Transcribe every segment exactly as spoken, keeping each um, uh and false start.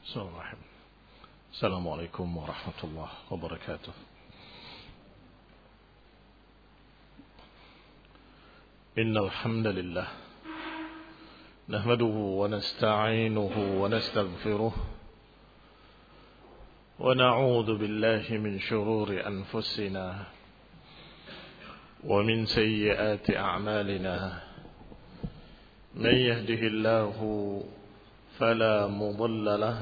بسم الله الرحمن الرحيم. السلام عليكم ورحمة الله وبركاته. إن الحمد لله نحمده ونستعينه ونستغفره ونعوذ بالله من شرور أنفسنا ومن سيئات أعمالنا. من يهده الله فلا مضل له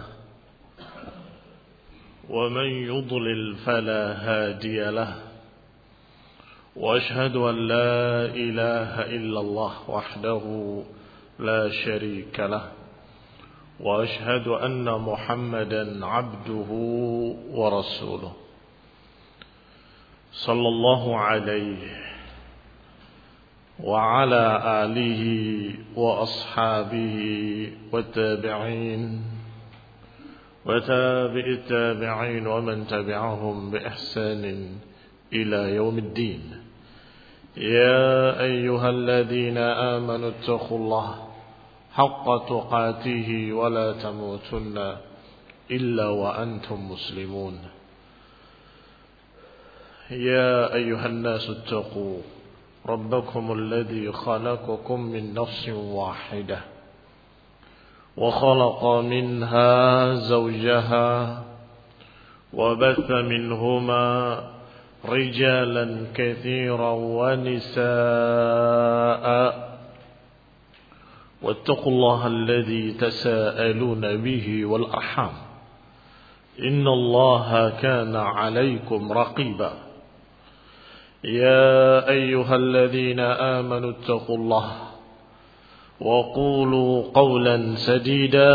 ومن يضلل فلا هادي له، وأشهد أن لا إله إلا الله وحده لا شريك له، وأشهد أن محمدا عبده ورسوله صلى الله عليه وعلى آله وأصحابه والتابعين وتابع التابعين ومن تبعهم بإحسان إلى يوم الدين. يا أيها الذين آمنوا اتقوا الله حق تقاته ولا تموتن إلا وأنتم مسلمون. يا أيها الناس اتقوا ربكم الذي خلقكم من نفس واحدة وخلق منها زوجها وبث منهما رجالا كثيرا ونساء، واتقوا الله الذي تساءلون به والأرحام إن الله كان عليكم رقيبا. يا أيها الذين آمنوا اتقوا الله وقولوا قولا سديدا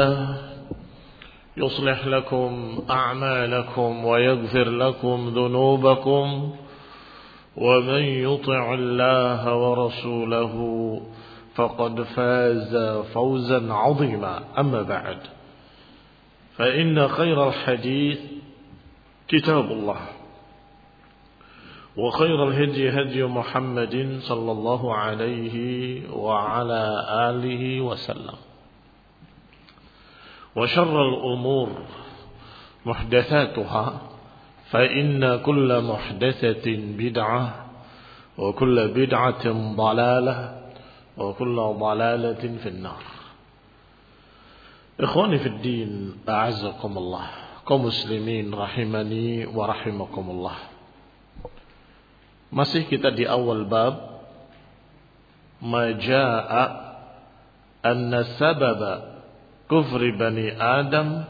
يصلح لكم أعمالكم ويغفر لكم ذنوبكم، ومن يطع الله ورسوله فقد فاز فوزا عظيما. أما بعد، فإن خير الحديث كتاب الله، وخير الهدي هدي محمد صلى الله عليه وعلى آله وسلم، وشر الأمور محدثاتها، فإن كل محدثة بدعة وكل بدعة ضلالة وكل ضلالة في النار. إخواني في الدين، أعزكم الله، kaum muslimin rahimani wa rahimakumullah. Masih kita di awal bab Maja'a anna sababa kufri bani Adam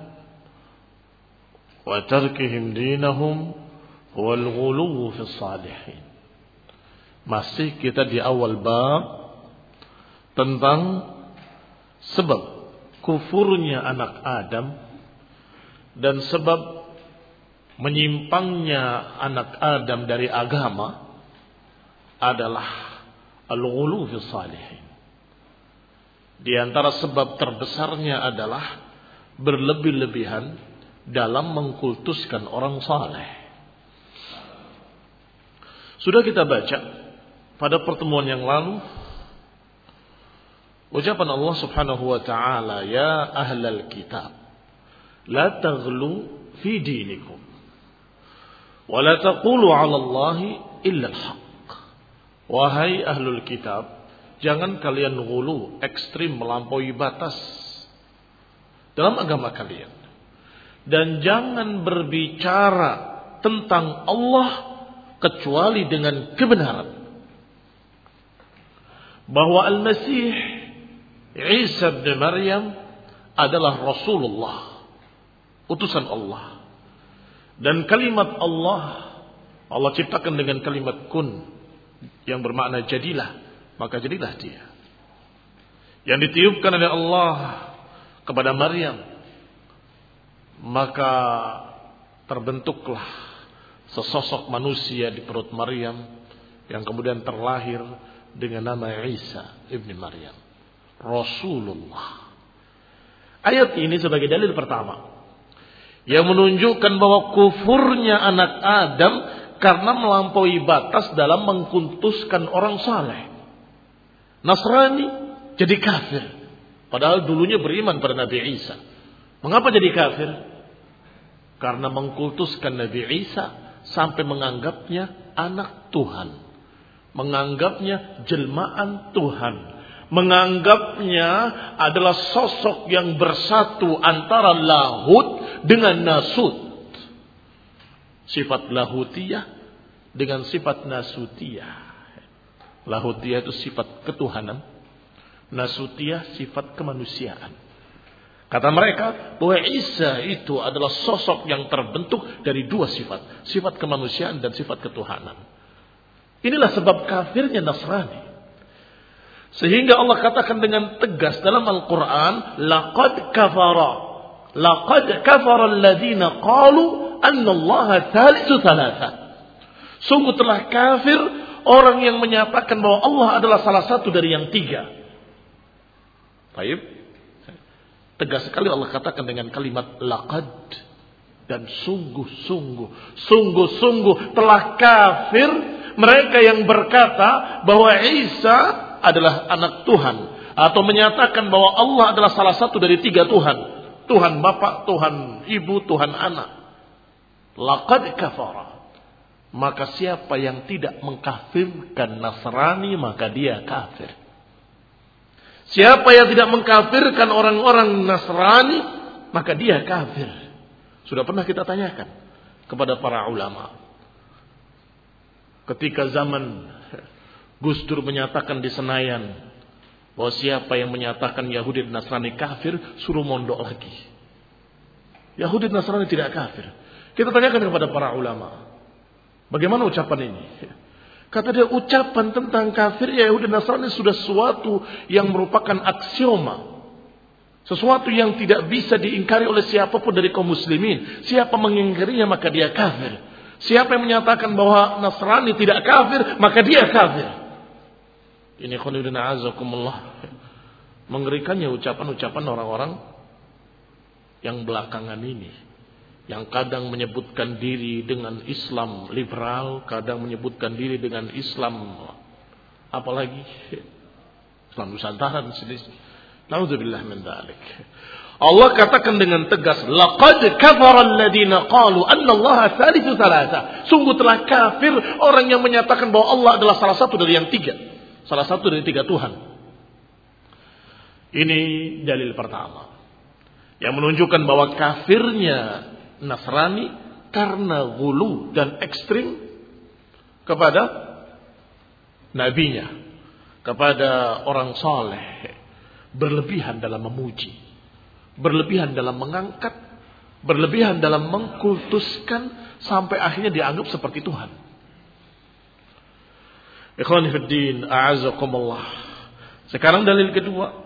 wa tarkihim dinahum wal ghuluw fi salihin. Masih kita di awal bab tentang sebab kufurnya anak Adam dan sebab menyimpangnya anak Adam dari agama adalah al-ghulu fi salihin. Di antara sebab terbesarnya adalah berlebih-lebihan dalam mengkultuskan orang saleh. Sudah kita baca pada pertemuan yang lalu ucapan Allah Subhanahu wa taala, ya ahlal kitab la taghlu fi dinikum wa la taqulu 'ala Allahi illa al-haq. Wahai ahlul kitab, jangan kalian ghulu, ekstrim, melampaui batas dalam agama kalian, dan jangan berbicara tentang Allah kecuali dengan kebenaran. Bahwa Al-Masih Isa bin Maryam adalah Rasulullah, utusan Allah, dan kalimat Allah Allah ciptakan dengan kalimat kun yang bermakna jadilah, maka jadilah dia. Yang ditiupkan oleh Allah kepada Maryam, maka terbentuklah sesosok manusia di perut Maryam yang kemudian terlahir dengan nama Isa ibn Maryam, Rasulullah. Ayat ini sebagai dalil pertama yang menunjukkan bahwa kufurnya anak Adam karena melampaui batas dalam mengkultuskan orang saleh. Nasrani jadi kafir, padahal dulunya beriman pada Nabi Isa. Mengapa jadi kafir? Karena mengkultuskan Nabi Isa sampai menganggapnya anak Tuhan. Menganggapnya jelmaan Tuhan. Menganggapnya adalah sosok yang bersatu antara lahut dengan nasut. Sifat lahutiyah dengan sifat nasutiyah. Lahutiyah itu sifat ketuhanan. Nasutiyah sifat kemanusiaan. Kata mereka bahwa Isa itu adalah sosok yang terbentuk dari dua sifat. Sifat kemanusiaan dan sifat ketuhanan. Inilah sebab kafirnya Nasrani. Sehingga Allah katakan dengan tegas dalam Al-Quran. Laqad kafara. Laqad kafara alladhina qalu anna allaha thalithu thalatha. Sungguh telah kafir orang yang menyatakan bahwa Allah adalah salah satu dari yang tiga. Baik. Tegas sekali Allah katakan dengan kalimat laqad dan sungguh-sungguh, sungguh-sungguh telah kafir mereka yang berkata bahwa Isa adalah anak Tuhan atau menyatakan bahwa Allah adalah salah satu dari tiga Tuhan, Tuhan Bapa, Tuhan Ibu, Tuhan Anak. Laqad kafara. Maka siapa yang tidak mengkafirkan Nasrani maka dia kafir. Siapa yang tidak mengkafirkan orang-orang Nasrani, maka dia kafir. Sudah pernah kita tanyakan kepada para ulama. Ketika zaman Gus Dur menyatakan di Senayan bahwa siapa yang menyatakan Yahudi dan Nasrani kafir, suruh mondok lagi. Yahudi dan Nasrani tidak kafir. Kita tanyakan kepada para ulama. Bagaimana ucapan ini? Kata dia, ucapan tentang kafir Yahudi dan Nasrani sudah sesuatu yang merupakan aksioma. Sesuatu yang tidak bisa diingkari oleh siapapun dari kaum muslimin. Siapa mengingkarinya maka dia kafir. Siapa yang menyatakan bahwa Nasrani tidak kafir maka dia kafir. Ini khonidun a'azakumullah. Mengerikannya ucapan-ucapan orang-orang yang belakangan ini. Yang kadang menyebutkan diri dengan Islam liberal, kadang menyebutkan diri dengan Islam apalagi Islam Nusantara di sini. Nauzubillah min dzalik. Allah katakan dengan tegas, laqad kafara alladziina qalu anna Allaha tsalitsu tsalatsa. Sungguh telah kafir orang yang menyatakan bahwa Allah adalah salah satu dari yang tiga. Salah satu dari tiga Tuhan. Ini dalil pertama yang menunjukkan bahwa kafirnya Nasrani karena gulu dan ekstrim kepada nabinya, kepada orang saleh, berlebihan dalam memuji, berlebihan dalam mengangkat, berlebihan dalam mengkultuskan sampai akhirnya dianggap seperti Tuhan. Ikhwani fid din, a'azakumullah. Sekarang dalil kedua.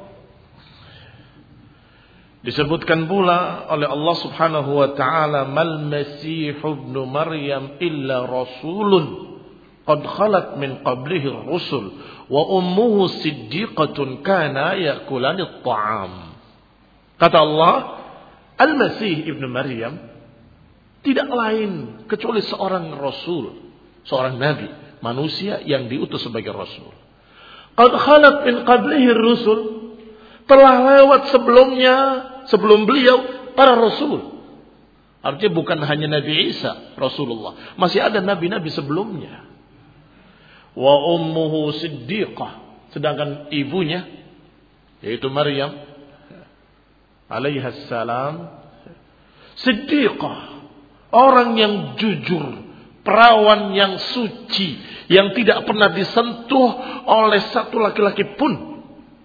Disebutkan pula oleh Allah Subhanahu wa taala, mal masih ibnu Maryam illa rasulun qad khalat min qablihi ar-rusul wa ummuhu siddiqatun kana ya'kulani at-ta'am. Kata Allah, Al-Masih ibnu Maryam tidak lain kecuali seorang rasul, seorang nabi, manusia yang diutus sebagai rasul. Qad khalat min qablihi ar-rusul, telah lewat sebelumnya, sebelum beliau para rasul. Artinya bukan hanya Nabi Isa Rasulullah, masih ada nabi-nabi sebelumnya. Wa ummuhu siddiqah, sedangkan ibunya yaitu Maryam alaihi salam siddiqah, orang yang jujur, perawan yang suci, yang tidak pernah disentuh oleh satu laki-laki pun.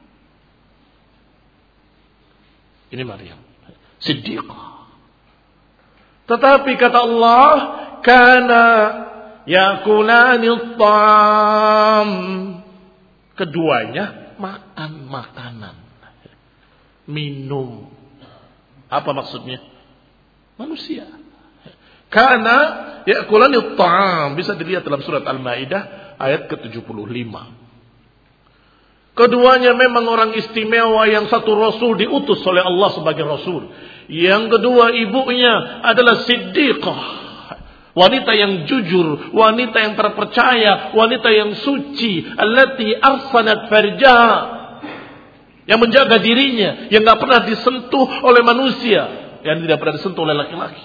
Ini Maryam, siddiqah. Tetapi kata Allah, kana yakulani at-ta'am. Keduanya makan makanan, minum. Apa maksudnya? Manusia. Kana yakulani at-ta'am. Bisa dilihat dalam surat Al-Maidah ayat ke tujuh puluh lima. Keduanya memang orang istimewa, yang satu rasul diutus oleh Allah sebagai rasul. Yang kedua ibunya adalah siddiqah, wanita yang jujur, wanita yang terpercaya, wanita yang suci, allati arsanat farjaha, yang menjaga dirinya, yang enggak pernah disentuh oleh manusia. yang tidak pernah disentuh oleh laki-laki.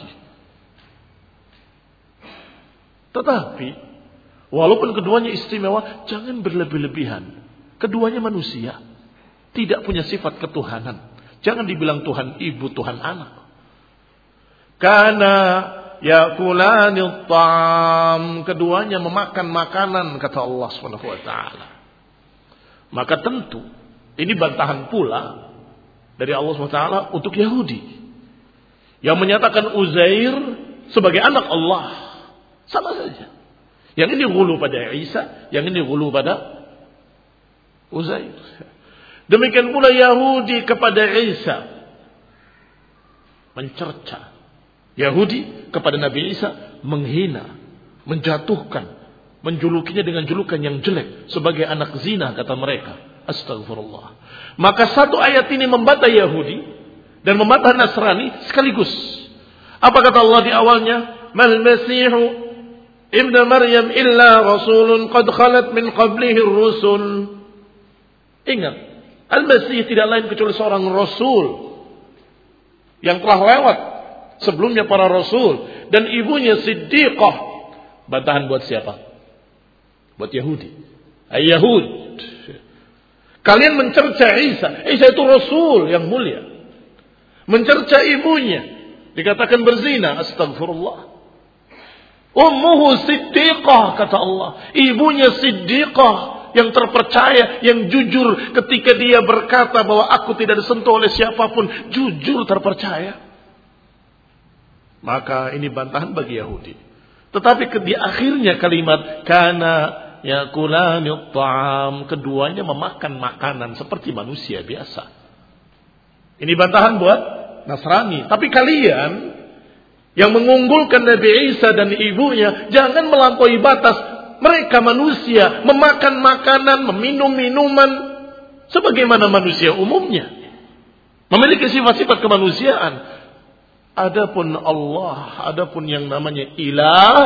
Tetapi walaupun keduanya istimewa, jangan berlebih-lebihan. Keduanya manusia, tidak punya sifat ketuhanan. Jangan dibilang Tuhan ibu, Tuhan anak. Karena yakulani ta'am, keduanya memakan makanan, kata Allah subhanahu wa taala. Maka tentu ini bantahan pula dari Allah subhanahu wa taala untuk Yahudi yang menyatakan Uzair sebagai anak Allah. Sama saja. Yang ini ghulu pada Isa, yang ini ghulu pada Uzair. Demikian pula Yahudi kepada Isa, mencerca. Yahudi kepada Nabi Isa menghina, menjatuhkan, menjulukinya dengan julukan yang jelek sebagai anak zina, kata mereka. Astagfirullah. Maka satu ayat ini membantah Yahudi dan membantah Nasrani sekaligus. Apa kata Allah di awalnya? Mal Masihu ibn Maryam illa rasulun qad khalat min qablihi ar-rusul. Ingat, Al-Masih tidak lain kecuali seorang rasul yang telah lewat sebelumnya para rasul, dan ibunya Siddiqah. Bantahan buat siapa? Buat Yahudi. Ay-Yahud. Kalian mencerca Isa. Isa itu rasul yang mulia. Mencerca ibunya, dikatakan berzina. Astagfirullah. Ummuhu Siddiqah, kata Allah. Ibunya Siddiqah, yang terpercaya, yang jujur ketika dia berkata bahwa aku tidak disentuh oleh siapapun. Jujur, terpercaya. Maka ini bantahan bagi Yahudi. Tetapi di akhirnya kalimat kana yakulani ta'am, keduanya memakan makanan seperti manusia biasa. Ini bantahan buat Nasrani. Tapi kalian yang mengunggulkan Nabi Isa dan ibunya, jangan melampaui batas. Mereka manusia memakan makanan, meminum minuman sebagaimana manusia umumnya, memiliki sifat-sifat kemanusiaan. Adapun Allah, adapun yang namanya ilah,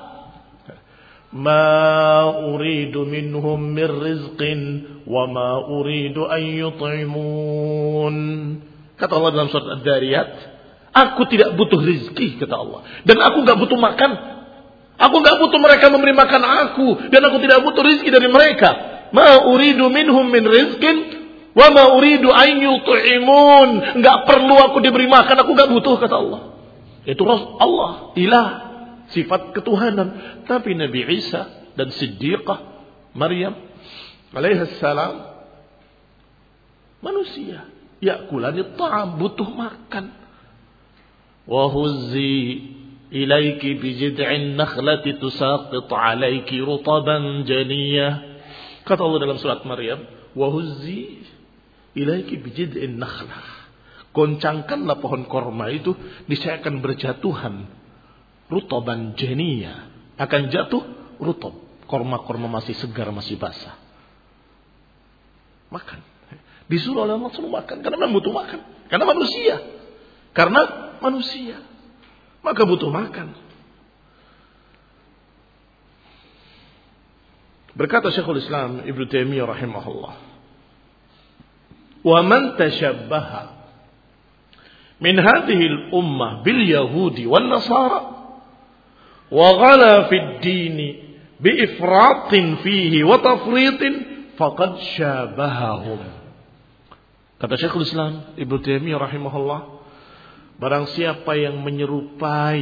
ma uridu minhum min rizqin wa ma uridu an yut'imun. Kata Allah dalam surat Ad-Dariyat, aku tidak butuh rizki, kata Allah, dan aku enggak butuh makan. Aku enggak butuh mereka memberi makan aku, dan aku tidak butuh rizki dari mereka. Ma uridu minhum min rizqin wa ma uridu an yut'imun. Enggak perlu aku diberi makan, aku enggak butuh, kata Allah. Itu Allah, ilah, sifat ketuhanan. Tapi Nabi Isa dan Siddiqah Maryam alaihi salam manusia, yakulani ta'am, butuh makan. Wa huzzi ilaiki bijid'in nakhlati tusaqit alaiki rutaban janiyah. Kata Allah dalam surat Maryam, wa huzzi ilaiki bijid'in nakhlah. Goncangkanlah pohon korma itu, niscaya akan berjatuhan rutaban janiyah, akan jatuh rutab. Korma-korma masih segar, masih basah. Makan. Disuruh oleh Allah suruh makan karena memang butuh makan. Karena manusia. Karena manusia. Maka butuh makan. Berkata Syekhul Islam Ibnu Taimiyah rahimahullah, "Wa man tashabbaha min hadhihi al-ummah bil yahudi wan nasara wa ghala fi ad-din bi ifratin fihi wa tafritin faqad syabahahum." Kata Syekhul Islam Ibnu Taimiyah rahimahullah, barang siapa yang menyerupai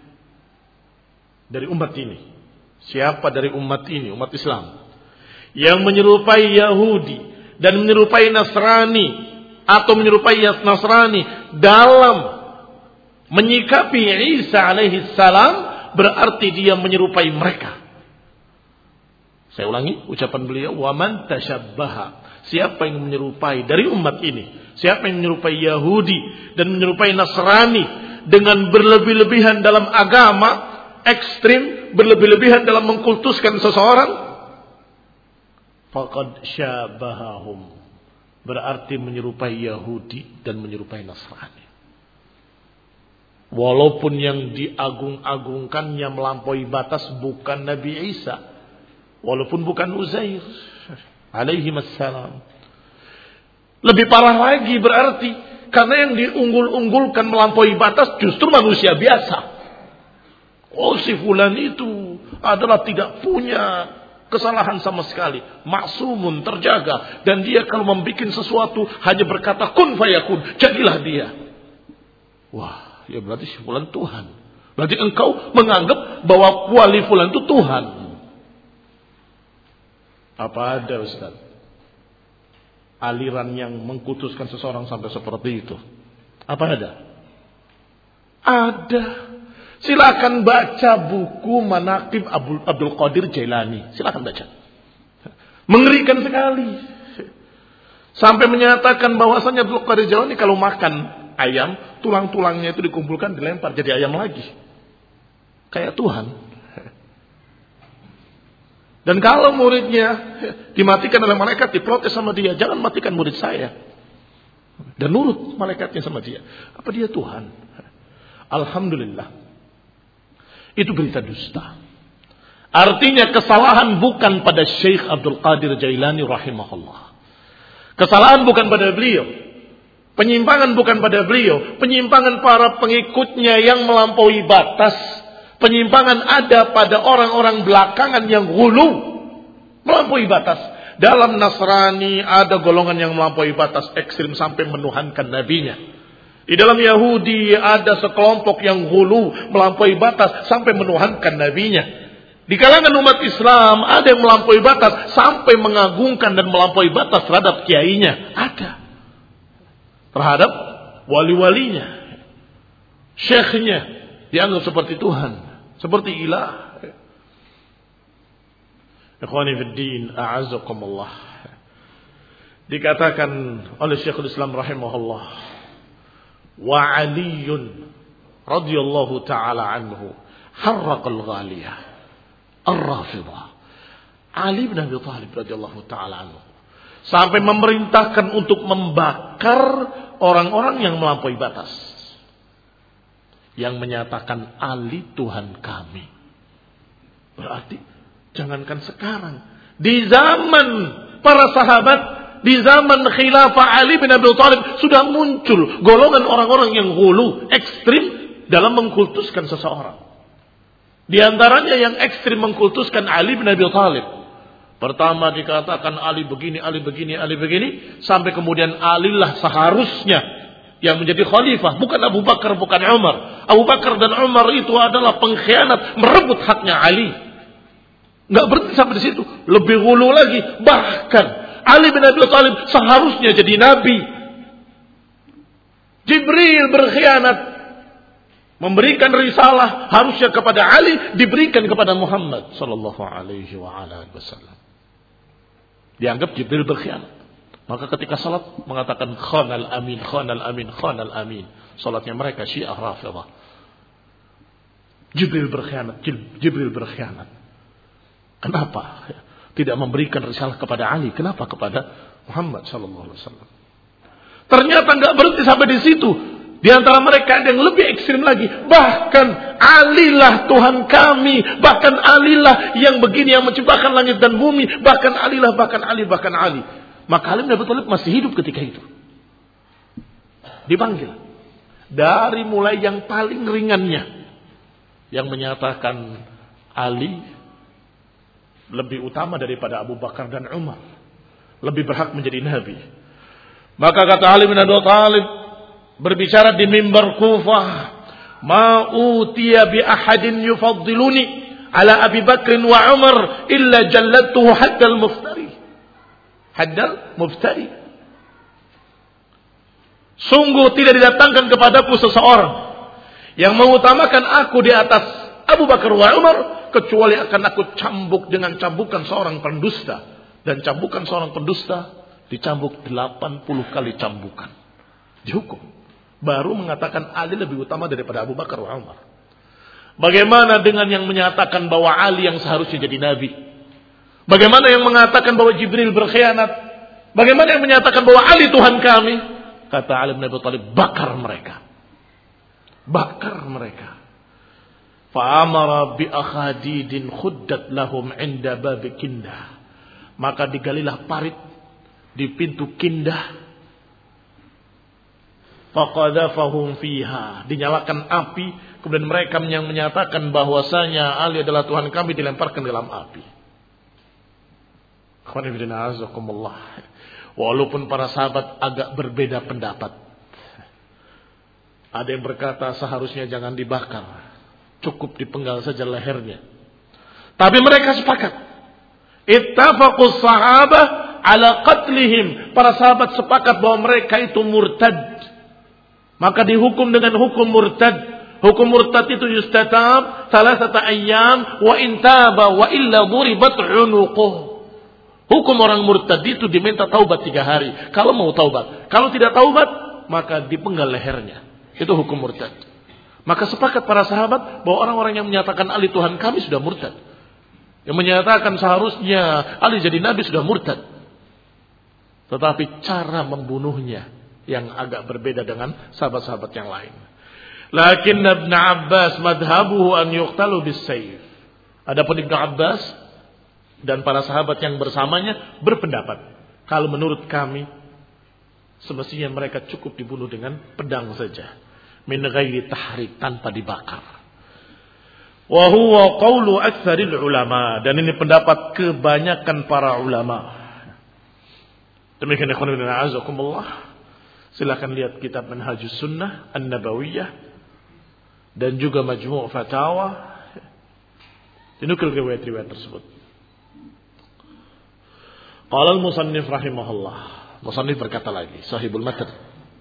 dari umat ini, siapa dari umat ini, umat Islam, yang menyerupai Yahudi dan menyerupai Nasrani atau menyerupai Nasrani dalam menyikapi Isa alaihi salam, berarti dia menyerupai mereka. Saya ulangi ucapan beliau, wa man tashabbaha, siapa yang menyerupai dari umat ini, siapa yang menyerupai Yahudi dan menyerupai Nasrani dengan berlebih-lebihan dalam agama, ekstrim, berlebih-lebihan dalam mengkultuskan seseorang, faqad syabahahum, berarti menyerupai Yahudi dan menyerupai Nasrani. Walaupun yang diagung-agungkannya melampaui batas bukan Nabi Isa, walaupun bukan Uzair alaihi wassalam. Lebih parah lagi berarti Karena yang diunggul-unggulkan melampaui batas justru manusia biasa. Oh, si fulan itu adalah tidak punya kesalahan sama sekali. Maksumun, terjaga. Dan dia kalau membuat sesuatu hanya berkata kun fayakun. Jadilah dia. Wah, ya berarti si fulan Tuhan. Berarti engkau menganggap bahwa wali fulan itu Tuhan. Apa ada Ustaz? Aliran yang mengkutuskan seseorang sampai seperti itu. Apa ada? Ada. Silakan baca buku Manaqib Abdul Qadir Jailani. Silakan baca. Mengerikan sekali. Sampai menyatakan bahwasanya Abdul Qadir Jailani kalau makan ayam, tulang-tulangnya itu dikumpulkan, dilempar jadi ayam lagi. Kayak Tuhan. Dan kalau muridnya dimatikan oleh malaikat, diprotes sama dia, jangan matikan murid saya. Dan nurut malaikatnya sama dia. Apa dia Tuhan? Alhamdulillah. Itu berita dusta. Artinya kesalahan bukan pada Syekh Abdul Qadir Jailani rahimahullah. Kesalahan bukan pada beliau. Penyimpangan bukan pada beliau. Penyimpangan para pengikutnya yang melampaui batas. Penyimpangan ada pada orang-orang belakangan yang ghulu, melampaui batas. Dalam Nasrani ada golongan yang melampaui batas ekstrim sampai menuhankan nabinya. Di dalam Yahudi ada sekelompok yang ghulu, melampaui batas sampai menuhankan nabinya. Di kalangan umat Islam ada yang melampaui batas sampai mengagungkan dan melampaui batas terhadap kiainya. Ada. Terhadap wali-walinya. Syekhnya dianggap seperti Tuhan. Seperti ilah. Ikhwani fid din, a'azzakumullah. Dikatakan oleh Syekhul Islam rahimahullah, wa Aliyun radhiyallahu ta'ala anhu harraqal ghaliyah ar-rafidah. Ali bin Abi Thalib radhiyallahu ta'ala anhu sampai memerintahkan untuk membakar orang-orang yang melampaui batas, yang menyatakan Ali Tuhan kami. Berarti jangankan sekarang, di zaman para sahabat, di zaman khilafah Ali bin Abi Thalib sudah muncul golongan orang-orang yang ghulu, ekstrim dalam mengkultuskan seseorang. Di antaranya yang ekstrim mengkultuskan Ali bin Abi Thalib. Pertama dikatakan Ali begini, Ali begini, Ali begini, sampai kemudian Ali lah seharusnya yang menjadi khalifah, bukan Abu Bakar, bukan Umar. Abu Bakar dan Umar itu adalah pengkhianat, merebut haknya Ali. Enggak berhenti sampai di situ, lebih hulu lagi. Bahkan Ali bin Abi Thalib seharusnya jadi nabi. Jibril berkhianat, memberikan risalah harusnya kepada Ali, diberikan kepada Muhammad sallallahu alaihi wasallam. Dianggap Jibril berkhianat. Maka ketika salat mengatakan khanal amin, khanal amin, khanal amin. Salatnya mereka Syiah Rafidhah. Jibril berkhianat, Jibril berkhianat. Kenapa? Tidak memberikan risalah kepada Ali, kenapa kepada Muhammad sallallahu alaihi wasallam? Ternyata enggak berhenti sampai di situ. Di antara mereka ada yang lebih ekstrim lagi. Bahkan Alilah Tuhan kami. Bahkan Alilah yang begini, yang menciptakan langit dan bumi. Bahkan Alilah, bahkan Ali, bahkan Ali. Maka Ali bin Abi Thalib masih hidup ketika itu. Dipanggil. Dari mulai yang paling ringannya. Yang menyatakan Ali lebih utama daripada Abu Bakar dan Umar. Lebih berhak menjadi Nabi. Maka kata Ali bin Abi Thalib berbicara di mimbar Kufah. Ma utiya bi ahadin yufaddiluni ala Abi Bakr wa Umar illa jalladtuhu hatta al-muftari. Haddal muftari. Sungguh tidak didatangkan kepadaku seseorang yang mengutamakan aku di atas Abu Bakar wa Umar, kecuali akan aku cambuk dengan cambukan seorang pendusta. Dan cambukan seorang pendusta dicambuk delapan puluh kali cambukan. Dihukum. Baru mengatakan Ali lebih utama daripada Abu Bakar wa Umar. Bagaimana dengan yang menyatakan bahwa Ali yang seharusnya jadi Nabi? Bagaimana yang mengatakan bahwa Jibril berkhianat? Bagaimana yang menyatakan bahwa Ali Tuhan kami? Kata Ali bin Abi Thalib, bakar mereka. Bakar mereka. Fa'amara bi akhadidin khuddat lahum inda bab Kindah. Maka digalilah parit di pintu Kindah. faqadzafahum fiha, dinyalakan api, kemudian mereka yang menyatakan bahwasanya Ali adalah Tuhan kami dilemparkan dalam api. Walaupun para sahabat agak berbeda pendapat. Ada yang berkata seharusnya jangan dibakar, cukup dipenggal saja lehernya. Tapi mereka sepakat. Ittafaqus sahabah ala qatlihim. Para sahabat sepakat bahwa mereka itu murtad. Maka dihukum dengan hukum murtad. Hukum murtad itu yustatab salasata ayyam wa intaba wa illa duribat unuquh. Hukum orang murtad itu diminta taubat tiga hari. Kalau mau taubat. Kalau tidak taubat, maka dipenggal lehernya. Itu hukum murtad. Maka sepakat para sahabat bahwa orang-orang yang menyatakan Ali Tuhan kami sudah murtad. Yang menyatakan seharusnya Ali jadi nabi sudah murtad. Tetapi cara membunuhnya yang agak berbeda dengan sahabat-sahabat yang lain. Lakin Ibn Abbas madhabuhu an yuqtalu bis-sayf. Adapun Ibn Abbas dan para sahabat yang bersamanya berpendapat, kalau menurut kami semestinya mereka cukup dibunuh dengan pedang saja, min ghairi tahrik, tanpa dibakar. Wa huwa qaulu aktsaril ulama, dan ini pendapat kebanyakan para ulama. Demikian ikhwan fillah azakumullah. Silakan lihat kitab Manhajus Sunnah An-Nabawiyah dan juga Majmu' Fatawa. Dinukil riwayat-riwayat tersebut. Qala al-musannif rahimahullah. Musannif berkata lagi, Sahibul Matan.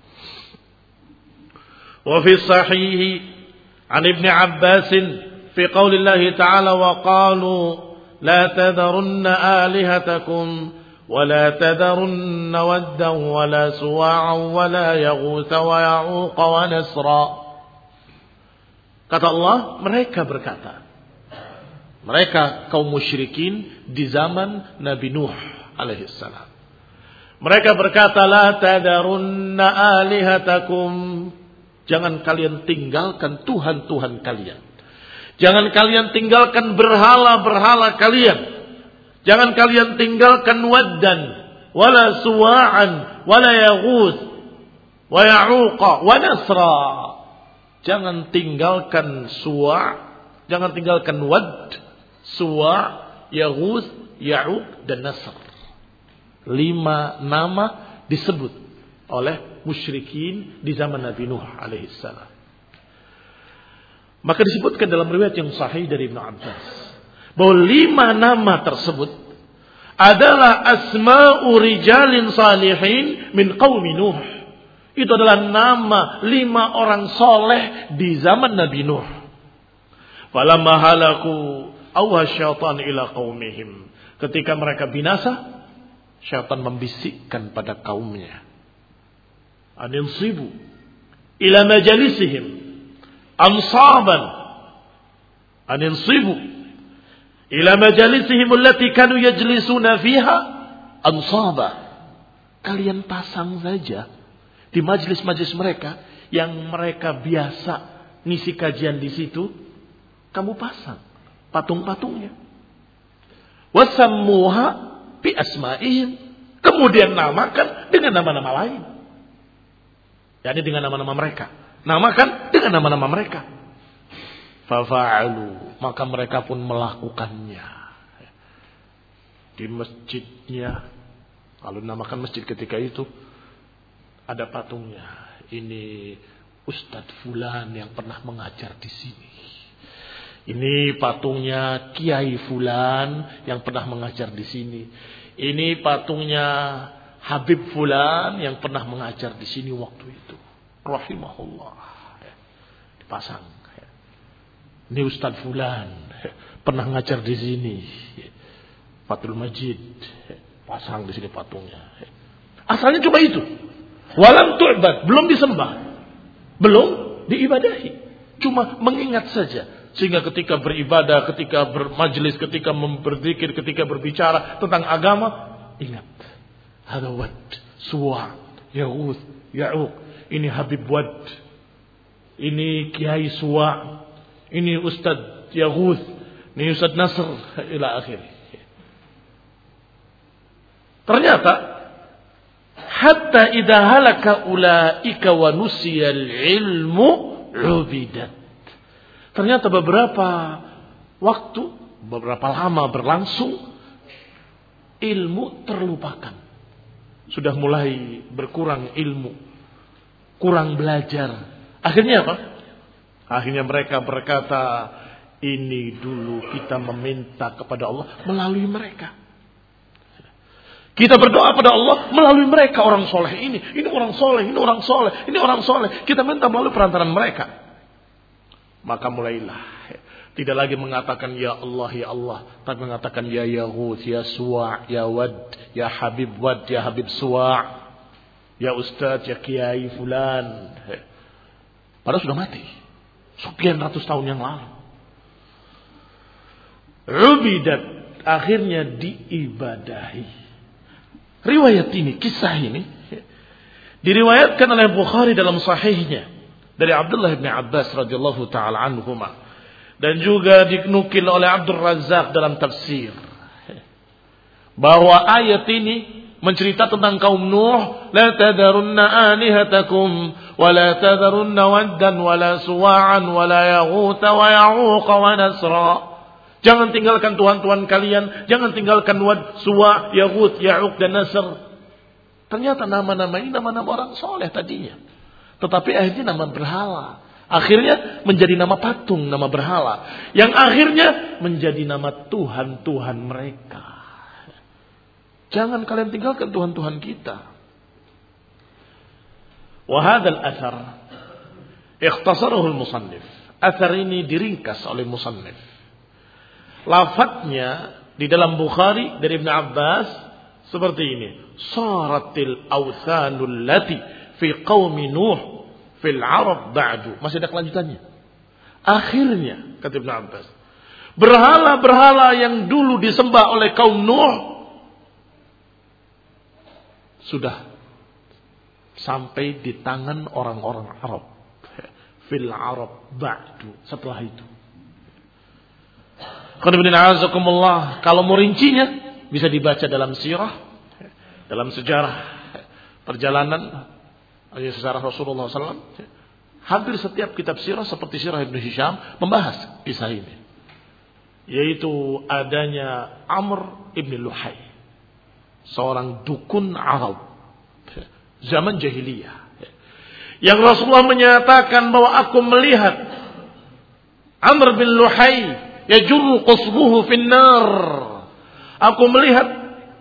Wa fi sahih an Ibn Abbas fi qaulillahi ta'ala wa qalu la tadharunna alihatakum wa la tadharunna waddan wa la suwa'an wa la yaghutha wa ya'uqa wa nasra. Kata Allah, mereka berkata, mereka kaum musyrikin di zaman Nabi Nuh alaihissalam. Mereka berkata, la tadarunna alihatakum. Jangan kalian tinggalkan Tuhan-Tuhan kalian. Jangan kalian tinggalkan berhala-berhala kalian. Jangan kalian tinggalkan waddan, wala suwa'an, wala yaghuth, wa ya'uqa, wa nasra. Jangan tinggalkan suwa', jangan tinggalkan wad, suwa', yaghuth, ya'uq, dan nasr. Lima nama disebut oleh musyrikin di zaman Nabi Nuh alaihissalam. Maka disebutkan dalam riwayat yang sahih dari Ibn Abbas bahwa lima nama tersebut adalah asma'u rijalin salihin min qaumi Nuh. Itu adalah nama lima orang soleh di zaman Nabi Nuh. Falamma halaku awha syaitan ila qaumihim. Ketika mereka binasa, syaitan membisikkan pada kaumnya, aninsibu ila majalisihim ansaban, aninsibu ila majalisihim allati kanu yajlisuna fiha ansaba. Kalian pasang saja di majlis-majlis mereka yang mereka biasa ngisi kajian di situ, kamu pasang patung-patungnya. Wasammuha bi asma'ihim, kemudian namakan dengan nama-nama lain. yakni dengan nama-nama mereka. Namakan dengan nama-nama mereka. Fafa'alu, maka mereka pun melakukannya. Di masjidnya, kalau dinamakan masjid ketika itu, ada patungnya. Ini Ustadz Fulan yang pernah mengajar di sini. Ini patungnya Kiai Fulan yang pernah mengajar di sini. Ini patungnya Habib Fulan yang pernah mengajar di sini waktu itu. Rahimahullah. Dipasang. Ini Ustadz Fulan pernah mengajar di sini. Fathul Majid. Pasang di sini patungnya. Asalnya cuma itu. Walam tu'bad, belum disembah. Belum diibadahi. Cuma mengingat saja. Sehingga ketika beribadah, ketika bermajlis, ketika berzikir, ketika berbicara tentang agama, ingat. Hada Wad, Suwa, Yaghuth, Ya'uq. Ini Habib Wad. Ini Kiai Suwa. Ini Ustadz Yaghuth. Ini Ustadz Nasr. Ila akhir. Ternyata hatta idza halaka ulaika wa nusiyal ilmu ubidat. Ternyata beberapa waktu, beberapa lama berlangsung, ilmu terlupakan. Sudah mulai berkurang ilmu, kurang belajar. Akhirnya apa? Akhirnya mereka berkata, ini dulu kita meminta kepada Allah melalui mereka. Kita berdoa pada Allah melalui mereka, orang soleh ini. Ini orang soleh, ini orang soleh, ini orang soleh. Kita minta melalui perantaran mereka. Maka mulailah. Tidak lagi mengatakan ya Allah, ya Allah. Tapi mengatakan ya Yaghus, ya Suwa', ya Wad, ya Habib Wad, ya Habib Suwa', ya Ustaz, ya Kiai Fulan. Padahal sudah mati. Sekian ratus tahun yang lalu. Ubidat, akhirnya diibadahi. Riwayat ini, kisah ini diriwayatkan oleh Bukhari dalam sahihnya dari Abdullah bin Abbas radhiyallahu taala anhuma, dan juga dinukil oleh Abdul Razzaq dalam tafsir, bahwa ayat ini mencerita tentang kaum Nuh, la tadarunna alihatakum wa la tadarunna waddan wa la suwa'an wa la yaghutha wa ya'uqa wa nasra. Jangan tinggalkan Tuhan-Tuhan kalian. Jangan tinggalkan Wad, Suwa, Yaghut, Ya'uq dan Nasr. Ternyata nama-nama ini nama-nama orang soleh tadinya. Tetapi akhirnya nama berhala. Akhirnya menjadi nama patung, nama berhala. Yang akhirnya menjadi nama Tuhan-Tuhan mereka. Jangan kalian tinggalkan Tuhan-Tuhan kita. Wahadal athar ikhtasarahu al-musannif. Athar ini diringkas oleh musannif. Lafadznya di dalam Bukhari dari Ibn Abbas seperti ini. Saratil awthanul lati fi qaumi Nuh fil Arab ba'du. Masih ada kelanjutannya. Akhirnya, kata Ibn Abbas, berhala-berhala yang dulu disembah oleh kaum Nuh sudah sampai di tangan orang-orang Arab. Fil Arab ba'du. Setelah itu. Kalau mau rincinya bisa dibaca dalam sirah, dalam sejarah perjalanan sejarah Rasulullah shallallahu alaihi wasallam. Hampir setiap kitab sirah seperti sirah Ibnu Hisham membahas kisah ini, yaitu adanya Amr ibn Luhai, seorang dukun Arab zaman jahiliyah, yang Rasulullah menyatakan bahwa aku melihat Amr bin Luhai yajurru qasbuhu finnar. Aku melihat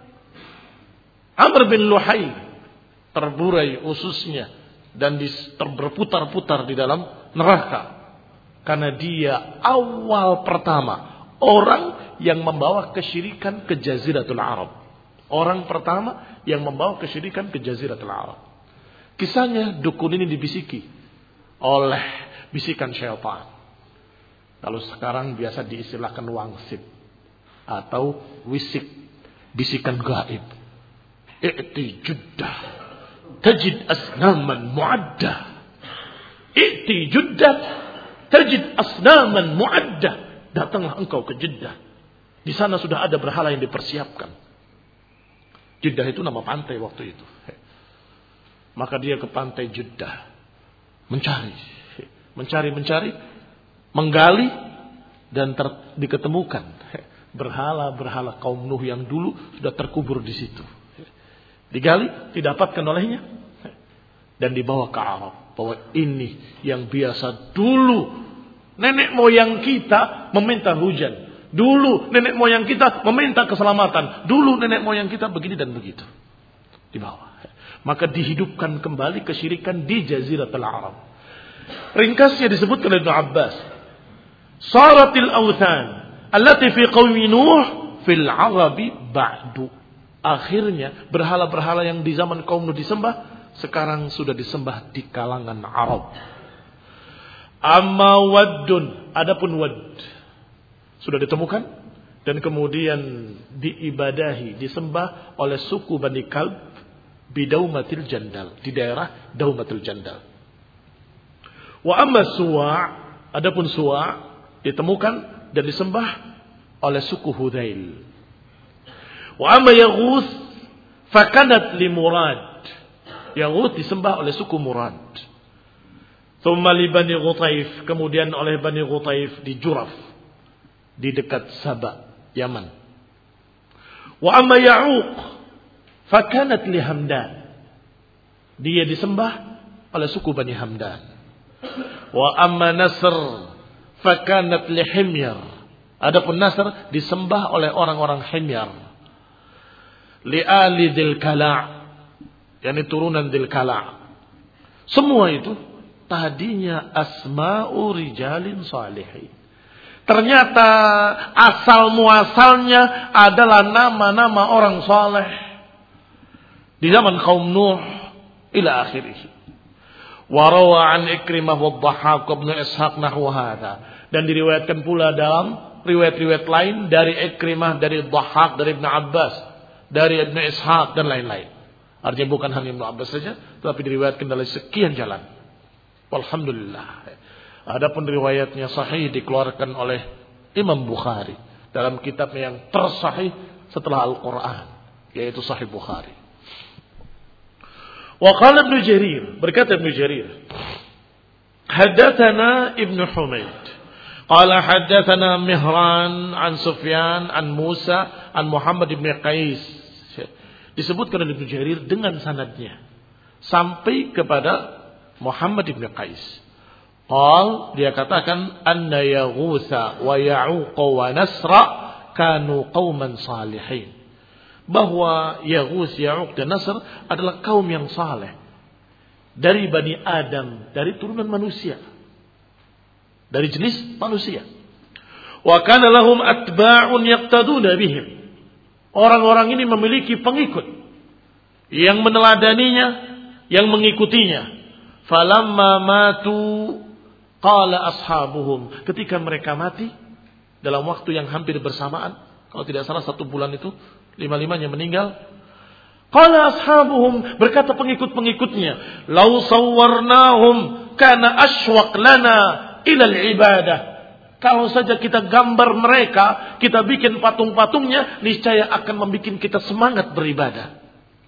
Amr bin Luhai terburai ususnya dan berputar-putar di dalam neraka. Karena dia awal pertama orang yang membawa kesyirikan ke Jaziratul Arab. Orang pertama yang membawa kesyirikan ke Jaziratul Arab. Kisahnya dukun ini dibisiki oleh bisikan syaitan. Kalau sekarang biasa diistilahkan wangsit atau wisik, bisikan gaib. I'ti Juddah tajid asnaman mu'addah. I'ti Juddah tajid asnaman mu'addah. Datanglah engkau ke Jeddah. Di sana sudah ada berhala yang dipersiapkan. Jeddah itu nama pantai waktu itu. Maka dia ke pantai Jeddah, mencari, mencari, mencari, menggali, dan ter, diketemukan berhala-berhala kaum Nuh yang dulu sudah terkubur di situ. Digali, didapatkan olehnya, dan dibawa ke Arab. Bahwa ini yang biasa dulu nenek moyang kita meminta hujan. Dulu nenek moyang kita meminta keselamatan. Dulu nenek moyang kita begini dan begitu. Dibawa. Maka dihidupkan kembali kesyirikan di Jaziratul Arab. Ringkasnya disebutkan oleh Ibnu Abbas. Saratil awthan allati fi qaumi Nuh fil Arabi ba'du. Akhirnya berhala-berhala yang di zaman kaum Nuh disembah sekarang sudah disembah di kalangan Arab. Amma waddun, adapun wad sudah ditemukan dan kemudian diibadahi, disembah oleh suku Bani Kalb bidaumatil Jandal, di daerah Daumatul Jandal. Wa amma Suwa', adapun Suwa' ditemukan dan disembah oleh suku Hudzail. Wa amma Yaghus fakanat li Murad Yaghut disembah oleh suku Murad. Thumma li Bani Ghutaif, kemudian oleh Bani Ghutaif di Juraf, di dekat Sabah, Yaman. Wa amma Ya'uq fakanat li Hamdan, dia disembah oleh suku Bani Hamdan. Wa amma Nasr fakanat li Himyar, adapun Nasr disembah oleh orang-orang Himyar. Li ali Dzil Kala', yakni turunan Dzil Kala'. Semua itu tadinya asma'u rijalin salihin. Ternyata asal muasalnya adalah nama-nama orang saleh di zaman kaum Nuh ila akhirih. Wa rawa an Ikrimah wa Dhahhak ibn Ishaq nahwa hadza, dan diriwayatkan pula dalam riwayat-riwayat lain dari Ikrimah, dari Dhahhak, dari Ibn Abbas, dari Ibn Ishaq dan lain-lain. Artinya bukan hanya Ibn Abbas saja, tetapi diriwayatkan dari sekian jalan. Alhamdulillah. Adapun riwayatnya sahih dikeluarkan oleh Imam Bukhari dalam kitabnya yang tersahih setelah Al-Quran, yaitu Sahih Bukhari. Wa qala Ibnu Jarir, berkata Ibnu Jarir, haddatsana Ibnu Humaid qala haddatsana Mihran an Sufyan an Musa an Muhammad ibn Qais. Disebutkan oleh Ibnu Jarir dengan sanadnya sampai kepada Muhammad ibn Qais. Qal, dia katakan, anna Yaghutha wa Ya'uq wa Nasra kanu qauman salihin, bahwa Yaghuth, Ya'uq dan Nasr adalah kaum yang saleh dari Bani Adam, dari turunan manusia, dari jenis manusia. Wa kana lahum atba'un yaqtaduna bihim, orang-orang ini memiliki pengikut yang meneladaninya, yang mengikutinya. Falamma matu qala ashabuhum, ketika mereka mati dalam waktu yang hampir bersamaan, kalau tidak salah satu bulan itu lima-limanya meninggal. Qala ashabuhum, berkata pengikut-pengikutnya, law sawwarnahum kana asywaq lana ila al-ibadah, kalau saja kita gambar mereka, kita bikin patung-patungnya, niscaya akan membuat kita semangat beribadah.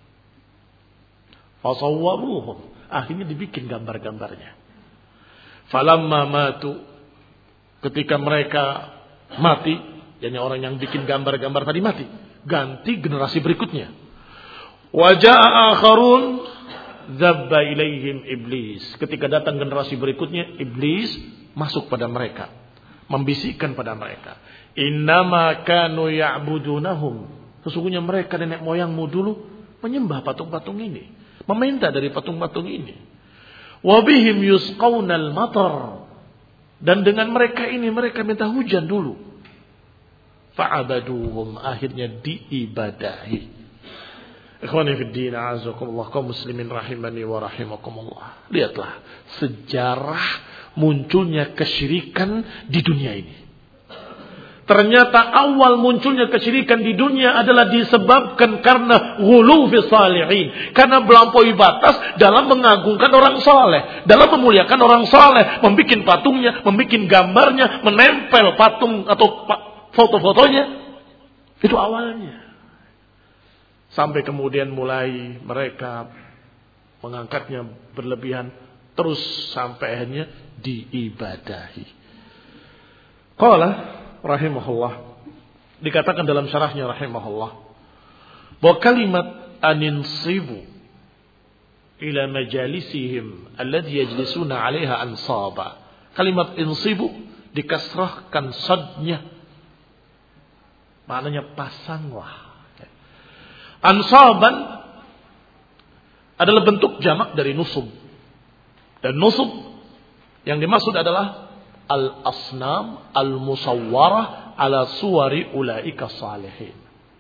Fasawwaruhum, akhirnya dibikin gambar-gambarnya. Falamma matu, ketika mereka mati, yakni orang yang bikin gambar-gambar tadi mati, ganti generasi berikutnya. Waja'a akharun zabba ilaihim iblis, ketika datang generasi berikutnya, iblis masuk pada mereka, membisikkan pada mereka, innama kanu ya'budunahum, sesungguhnya mereka nenek moyangmu dulu menyembah patung-patung ini, meminta dari patung-patung ini. Wabihim yusqaunal matar, dan dengan mereka ini mereka minta hujan dulu. Fa'abaduhum, akhirnya diibadahi. Ikhwani fid din, a'azakumullah, kaum muslimin rahimani wa rahimakumullah. Lihatlah sejarah munculnya kesyirikan di dunia ini. Ternyata awal munculnya kesyirikan di dunia adalah disebabkan karena ghulu fi salihin, karena melampaui batas dalam mengagungkan orang saleh, dalam memuliakan orang saleh, membikin patungnya, membikin gambarnya, menempel patung atau foto-fotonya. Itu awalnya. Sampai kemudian mulai mereka mengangkatnya berlebihan, terus sampai akhirnya diibadahi. Qala rahimahullah, dikatakan dalam syarahnya rahimahullah, bahwa kalimat aninsibu ila majalisihim alladhi yajlisuna 'alaiha ansaba, kalimat insibu dikasrahkan sadnya, maknanya pasanglah. Ansaban adalah bentuk jamak dari nusub, dan nusub yang dimaksud adalah al-asnam al-musawwarah ala suwari ulaika salihin.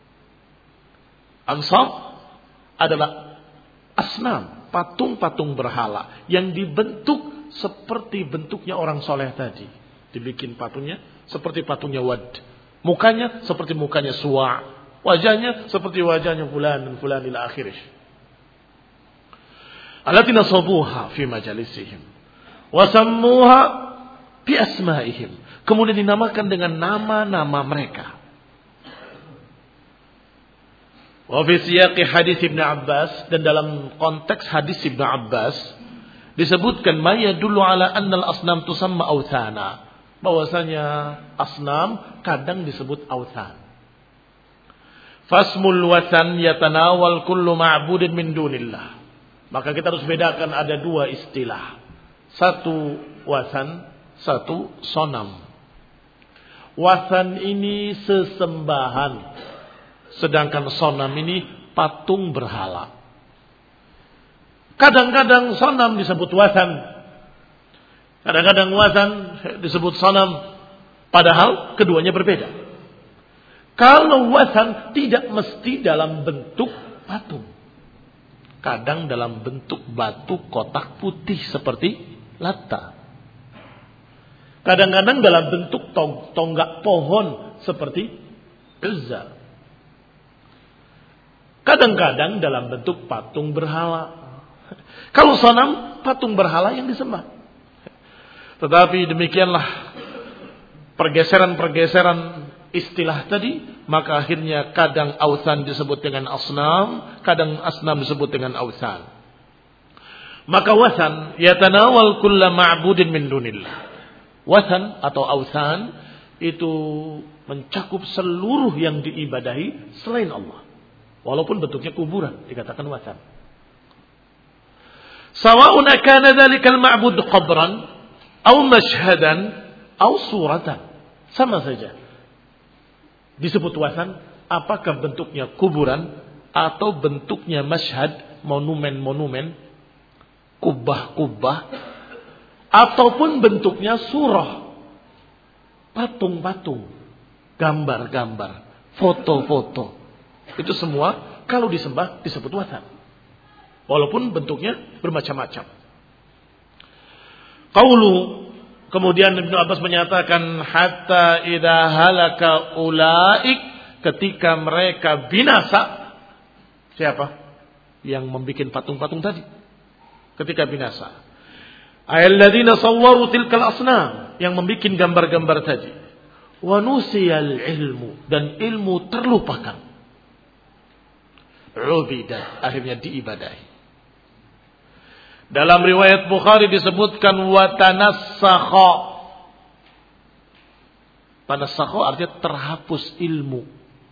Ansab adalah asnam, patung-patung berhala yang dibentuk seperti bentuknya orang soleh tadi. Dibikin patungnya seperti patungnya Wad, mukanya seperti mukanya Suwa', wajahnya seperti wajahnya fulan dan fulan ila akhirih. Allati nasabuha fi majalisihim wa sammuha bi asma'ihim, kemudian dinamakan dengan nama-nama mereka. Wa fi siyaqi hadis Ibnu Abbas, dan dalam konteks hadis Ibnu Abbas disebutkan ma yadullu ala annal asnam tusamma authana, bahwasanya asnam kadang disebut authan. Fasmul wathan yatanawal kullu ma'budin min dunillah. Maka kita harus bedakan, ada dua istilah. Satu wathan, satu sonam. Wathan ini sesembahan, sedangkan sonam ini patung berhala. Kadang-kadang sonam disebut wathan, kadang-kadang wathan disebut sonam, padahal keduanya berbeda. Kalau wathan tidak mesti dalam bentuk patung, kadang dalam bentuk batu kotak putih seperti Latta, kadang-kadang dalam bentuk tong- tonggak pohon seperti Uzza, kadang-kadang dalam bentuk patung berhala. Kalau sonam, patung berhala yang disembah. Tetapi demikianlah pergeseran-pergeseran istilah tadi, maka akhirnya kadang authan disebut dengan asnam, kadang asnam disebut dengan authan. Maka wathan yatanawal kulla ma'budin min dunillah. Wathan atau authan itu mencakup seluruh yang diibadahi selain Allah, walaupun bentuknya kuburan, dikatakan wathan. Sawa'un kana dzalikal ma'bud qabran aw mashhadan aw suratan, sama saja disebut wathan, apakah bentuknya kuburan atau bentuknya masyhad, monumen-monumen, kubah-kubah, ataupun bentuknya surah, patung-patung, gambar-gambar, foto-foto. Itu semua kalau disembah disebut wathan, walaupun bentuknya bermacam-macam. Qaulu, kemudian Ibnu Abbas menyatakan hatta idza halaka ulaik, ketika mereka binasa. Siapa yang membuat patung-patung tadi? Ketika binasa. Alladzina sawwaru tilkal asnam, yang membuat gambar-gambar tadi. Wa nusiyal ilmu, dan ilmu terlupakan. Ubida, akhirnya diibadahi. Dalam riwayat Bukhari disebutkan watanassakha. Tanassakha artinya terhapus ilmu.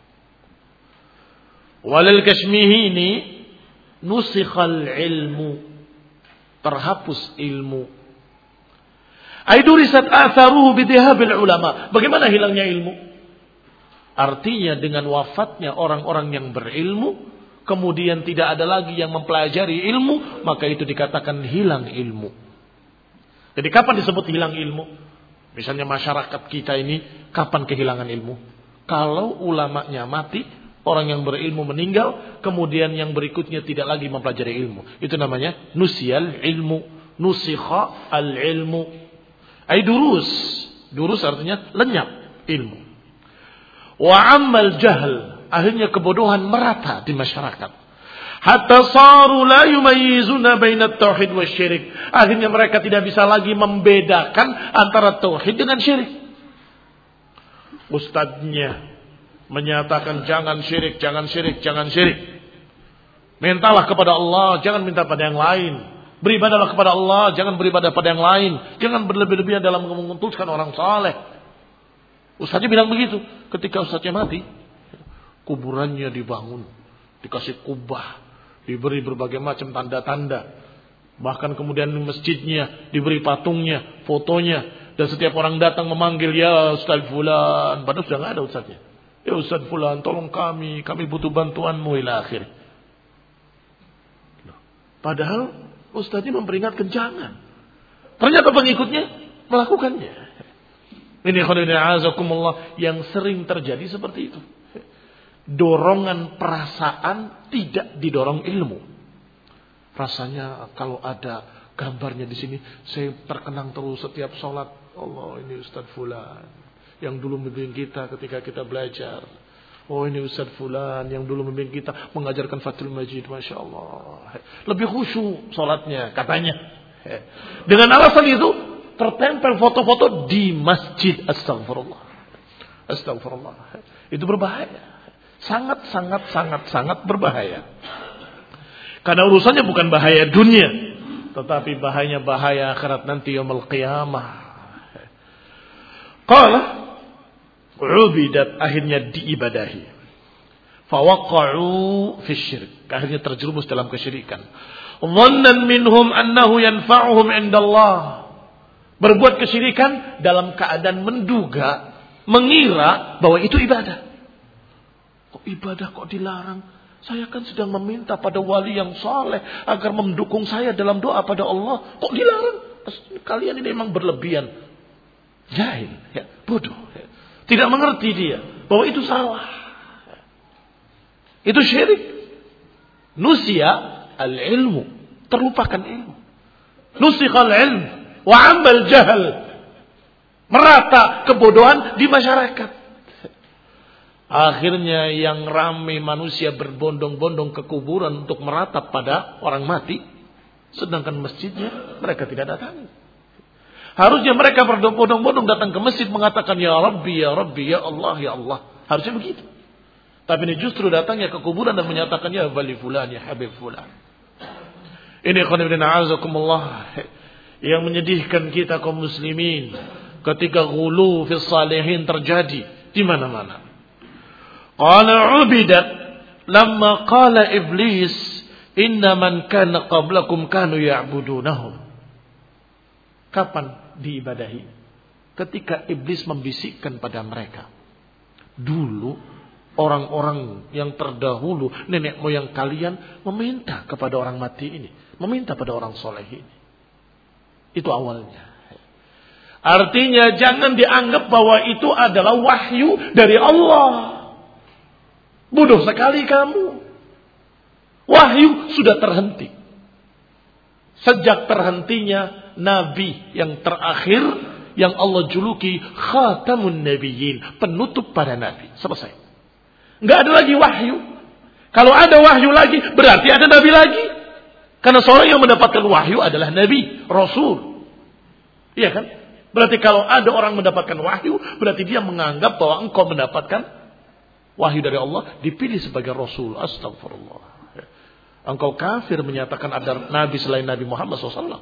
Walil Kashmihi ini nusikhal ilmu, terhapus ilmu. Aidurisat atharuhu bidhabil ulama. Bagaimana hilangnya ilmu? Artinya dengan wafatnya orang-orang yang berilmu, kemudian tidak ada lagi yang mempelajari ilmu, maka itu dikatakan hilang ilmu. Jadi kapan disebut hilang ilmu? Misalnya masyarakat kita ini kapan kehilangan ilmu? Kalau ulamanya mati, orang yang berilmu meninggal, kemudian yang berikutnya tidak lagi mempelajari ilmu. Itu namanya nusyal ilmu, nusikha al ilmu. Ai durus. Durus artinya lenyap ilmu. Wa ammal jahl, akhirnya kebodohan merata di masyarakat. Hatta saru la yumayyizuna bainat tauhid wasyirik. Akhirnya mereka tidak bisa lagi membedakan antara tauhid dengan syirik. Ustadznya menyatakan jangan syirik, jangan syirik, jangan syirik. Mintalah kepada Allah, jangan minta pada yang lain. Beribadahlah kepada Allah, jangan beribadah pada yang lain. Jangan berlebih-lebihan dalam mengutuskan orang saleh. Ustadznya bilang begitu. Ketika ustadznya mati, kuburannya dibangun, dikasih kubah, diberi berbagai macam tanda-tanda. Bahkan kemudian masjidnya diberi patungnya, fotonya. Dan setiap orang datang memanggil, ya Ustaz Fulan. Padahal sudah tidak ada ustadznya. Ya Ustaz Fulan, tolong kami, kami butuh bantuanmu ila akhir. Padahal ustadznya memperingatkan jangan. Ternyata pengikutnya melakukannya. Ini khairullahi azakumullah, yang sering terjadi seperti itu. Dorongan perasaan tidak didorong ilmu. Rasanya kalau ada gambarnya di sini, saya terkenang terus setiap sholat. Allah, ini Ustaz Fulan yang dulu membimbing kita ketika kita belajar. Oh, ini Ustaz Fulan yang dulu membimbing kita mengajarkan Fathul Majid. Masya Allah, lebih khusyuk sholatnya katanya. Dengan alasan itu tertempel foto-foto di masjid. Astagfirullah, astagfirullah. Itu berbahaya. Sangat, sangat, sangat, sangat berbahaya. Karena urusannya bukan bahaya dunia, tetapi bahayanya bahaya akhirat nanti yaumul qiyamah. Qala ubidat, akhirnya diibadahi. Fawaqa'u fi syirk, akhirnya terjerumus dalam kesyirikan. Dhannan minhum annahu yanfa'uhum 'indallah. Berbuat kesyirikan dalam keadaan menduga, mengira bahwa itu ibadah. Kok ibadah kok dilarang? Saya kan sedang meminta pada wali yang saleh agar mendukung saya dalam doa pada Allah. Kok dilarang? Kalian ini memang berlebihan. Jahil, ya, bodoh. Ya. Tidak mengerti dia bahwa itu salah. Itu syirik. Nusia al-ilmu. Terlupakan ilmu. Nusikhal ilm. Wa amal jahal. Merata kebodohan di masyarakat. Akhirnya yang ramai manusia berbondong-bondong ke kuburan untuk meratap pada orang mati. Sedangkan masjidnya mereka tidak datangi. Harusnya mereka berbondong-bondong datang ke masjid mengatakan ya Rabbi, ya Rabbi, ya Allah, ya Allah. Harusnya begitu. Tapi ini justru datangnya ke kuburan dan menyatakan ya Wali Fulan, ya Habib Fulan. Ini khonibdin a'azakumullah. Yang menyedihkan kita kaum muslimin. Ketika ghulu fi salihin terjadi di mana-mana. Qala ubidat lamma qala iblis inna man kana qablakum kanu ya'budunahum. Kapan diibadahi? Ketika iblis membisikkan pada mereka. Dulu orang-orang yang terdahulu, nenek moyang kalian meminta kepada orang mati ini, meminta pada orang soleh ini. Itu awalnya. Artinya jangan dianggap bahwa itu adalah wahyu dari Allah. Bodoh sekali kamu. Wahyu sudah terhenti. Sejak terhentinya Nabi yang terakhir, yang Allah juluki Khatamun Nabiyyin, penutup para Nabi. Selesai. Enggak ada lagi wahyu. Kalau ada wahyu lagi, berarti ada Nabi lagi. Karena seorang yang mendapatkan wahyu adalah Nabi, Rasul. Iya kan? Berarti kalau ada orang mendapatkan wahyu, berarti dia menganggap bahwa engkau mendapatkan wahyu dari Allah, dipilih sebagai Rasul. Astagfirullah. Engkau kafir menyatakan ada Nabi selain Nabi Muhammad shallallahu alaihi wasallam.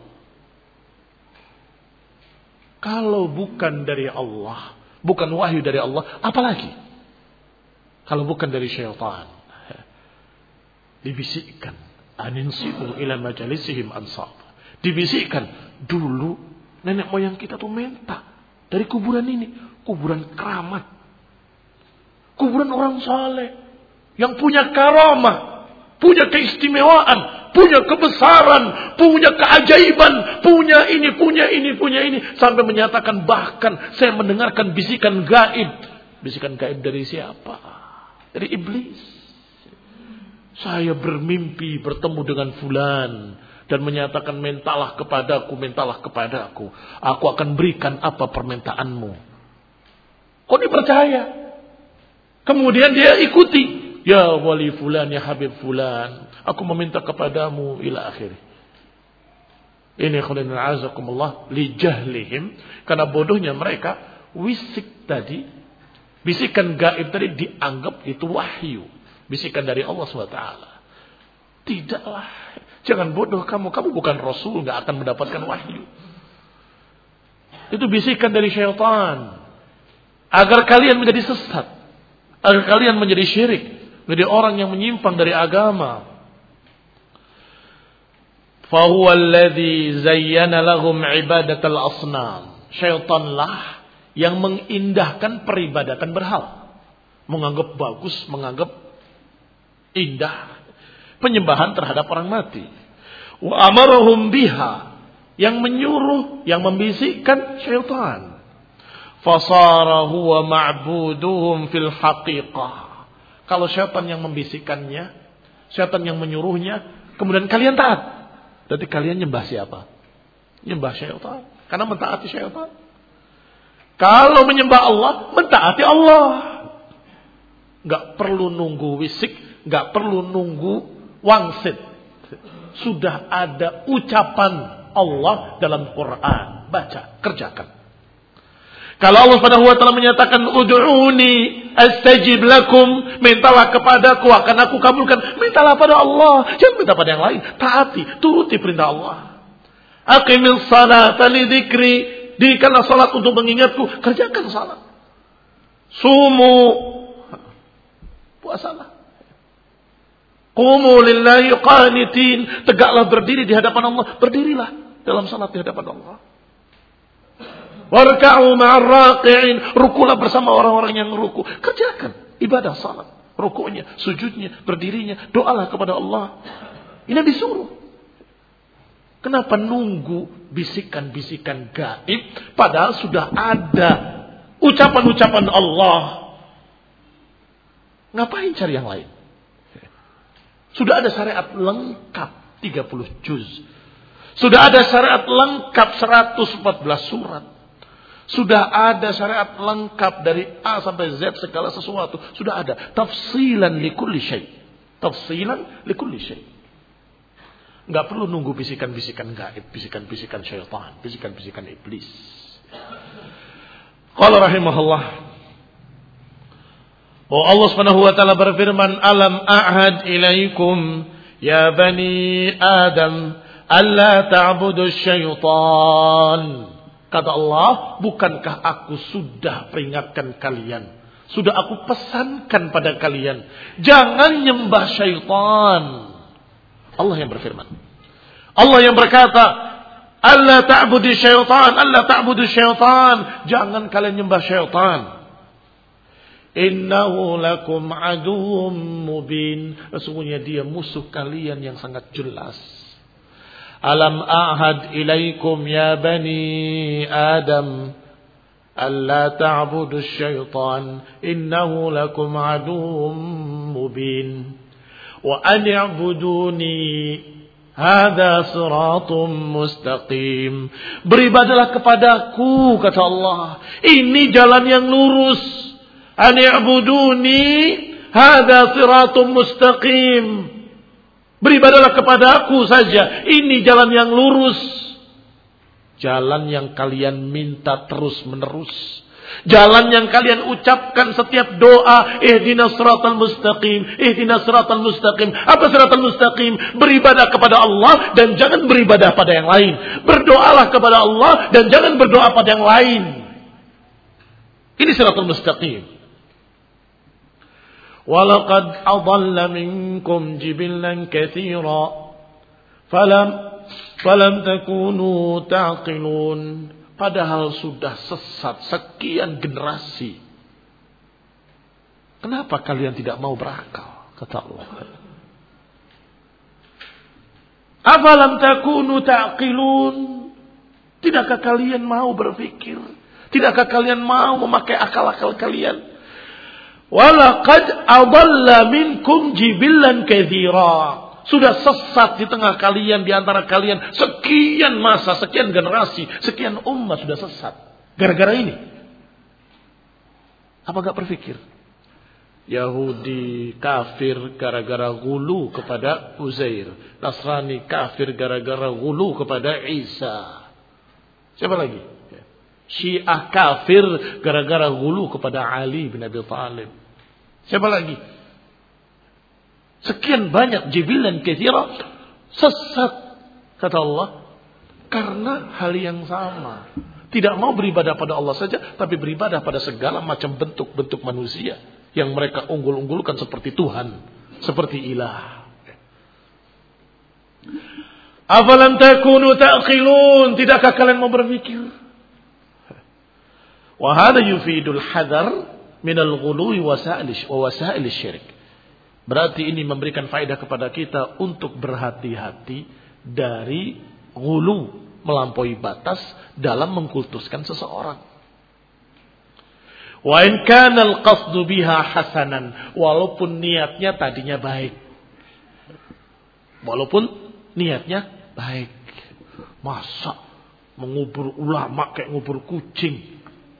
Kalau bukan dari Allah, bukan wahyu dari Allah, apalagi? Kalau bukan dari syaitan. Dibisikkan. Aninsi'u ila majalisihim ansab. Dibisikkan. Dulu nenek moyang kita tuh minta dari kuburan ini. Kuburan keramat. Kuburan orang saleh. Yang punya karamah. Punya keistimewaan. Punya kebesaran. Punya keajaiban. Punya ini, punya ini, punya ini. Sampai menyatakan bahkan saya mendengarkan bisikan gaib. Bisikan gaib dari siapa? Dari iblis. Saya bermimpi bertemu dengan fulan dan menyatakan mintalah kepadaku, mintalah kepadaku. Aku akan berikan apa permintaanmu. Kok dipercaya? Kemudian dia ikuti. Ya wali fulan, ya habib fulan, aku meminta kepadamu ila akhir. Ini khulin azakumullah li jahlihim, karena bodohnya mereka, wisik tadi, bisikan gaib tadi dianggap itu wahyu. Bisikan dari Allah subhanahu wa taala. Tidaklah. Jangan bodoh kamu. Kamu bukan Rasul. Gak akan mendapatkan wahyu. Itu bisikan dari syaitan. Agar kalian menjadi sesat. Agar kalian menjadi syirik. Menjadi orang yang menyimpang dari agama. Fahuwa alladhi zayyana lahum ibadatal asnam. Syaitanlah yang mengindahkan peribadatan berhala. Menganggap bagus, menganggap indah penyembahan terhadap orang mati. Wa amarahum biha, yang menyuruh, yang membisikkan syaitan. Fasara huwa ma'buduhum fil haqiqah. Kalau syaitan yang membisikkannya, syaitan yang menyuruhnya, kemudian kalian taat, berarti kalian nyembah siapa? Nyembah syaitan, karena mentaati syaitan. Kalau menyembah Allah, mentaati Allah. Gak perlu nunggu wisik, gak perlu nunggu wangsit. Sudah ada ucapan Allah dalam Quran. Baca, kerjakan. Kalau Allah Subhanahu wa taala menyatakan ud'uni astajib lakum, mintalah kepadaku akan aku kabulkan. Mintalah pada Allah, jangan minta pada yang lain. Taati, turuti perintah Allah. Aqimis salata li dzikri, dirikanlah salat untuk mengingatku, kerjakan salat. Sumu, puasalah. Qumu lillahi qanitin, tegaklah berdiri di hadapan Allah, berdirilah dalam salat di hadapan Allah. Warka'u ma'ar raqi'in, rukulah bersama orang-orang yang ruku. Kerjakan ibadah salat, rukunya, sujudnya, berdirinya, doalah kepada Allah. Ini disuruh. Kenapa nunggu bisikan-bisikan gaib padahal sudah ada ucapan-ucapan Allah? Ngapain cari yang lain? Sudah ada syariat lengkap tiga puluh juz. Sudah ada syariat lengkap seratus empat belas surat. Sudah ada syariat lengkap dari A sampai Z segala sesuatu. Sudah ada tafsilan likulli syai'. Tafsilan likulli syai'. Enggak perlu nunggu bisikan-bisikan gaib, bisikan-bisikan syaitan, bisikan-bisikan iblis. Qala rahimahullah, oh Allah Subhanahu wa taala berfirman, alam a'had ilaikum ya bani Adam alla ta'budu syaitan. Kata Allah, bukankah aku sudah peringatkan kalian, sudah aku pesankan pada kalian, jangan nyembah syaitan. Allah yang berfirman, Allah yang berkata, alla ta'budu syaitan, alla ta'budu syaitan, jangan kalian nyembah syaitan. Innahu lakum aduwwum mubin, sesungguhnya dia musuh kalian yang sangat jelas. Alam a'had ilaikum ya bani Adam alla ta'budu syaitan innahu lakum aduwwum mubin wa an i'buduni hadza siratum mustaqim. Beribadalah kepadaku, kata Allah, ini jalan yang lurus. An i'buduni hadza siratum mustaqim. Beribadalah kepadaku saja, ini jalan yang lurus. Jalan yang kalian minta terus menerus. Jalan yang kalian ucapkan setiap doa, ihdinas siratal mustaqim, ihdinas siratal mustaqim. Apa siratal mustaqim? Beribadah kepada Allah dan jangan beribadah pada yang lain. Berdoalah kepada Allah dan jangan berdoa pada yang lain. Ini siratal mustaqim. Walaqad adalla minkum jibillan katsira falam falam takunu taqilun. Padahal sudah sesat sekian generasi. Kenapa kalian tidak mau berakal? Kata Allah. Afalam takunu taqilun. Tidakkah kalian mau berpikir? Tidakkah kalian mau memakai akal-akal kalian? Walaqad adalla minkum jibillan katsira. Sudah sesat di tengah kalian, di antara kalian sekian masa, sekian generasi, sekian umat sudah sesat. Gara-gara ini. Apa gak berpikir? Yahudi kafir gara-gara gulu kepada Uzair. Nasrani kafir gara-gara gulu kepada Isa. Siapa lagi? Syiah kafir gara-gara gulu kepada Ali bin Abi Thalib. Siapa lagi? Sekian banyak jibilan katsira sesat, kata Allah, karena hal yang sama. Tidak mau beribadah pada Allah saja, tapi beribadah pada segala macam bentuk-bentuk manusia yang mereka unggul-unggulkan seperti Tuhan, seperti ilah. Afalam takunu ta'qilun, tidakkah kalian mau berpikir? Wa hadha yufidul hadar minal ghuluwi wa wasa'il syirik. Berarti ini memberikan faedah kepada kita untuk berhati-hati dari ghulu, melampaui batas dalam mengkultuskan seseorang. Wa in kana al-qasdu biha hasanan, walaupun niatnya tadinya baik. Walaupun niatnya baik. Masa mengubur ulama kayak ngubur kucing?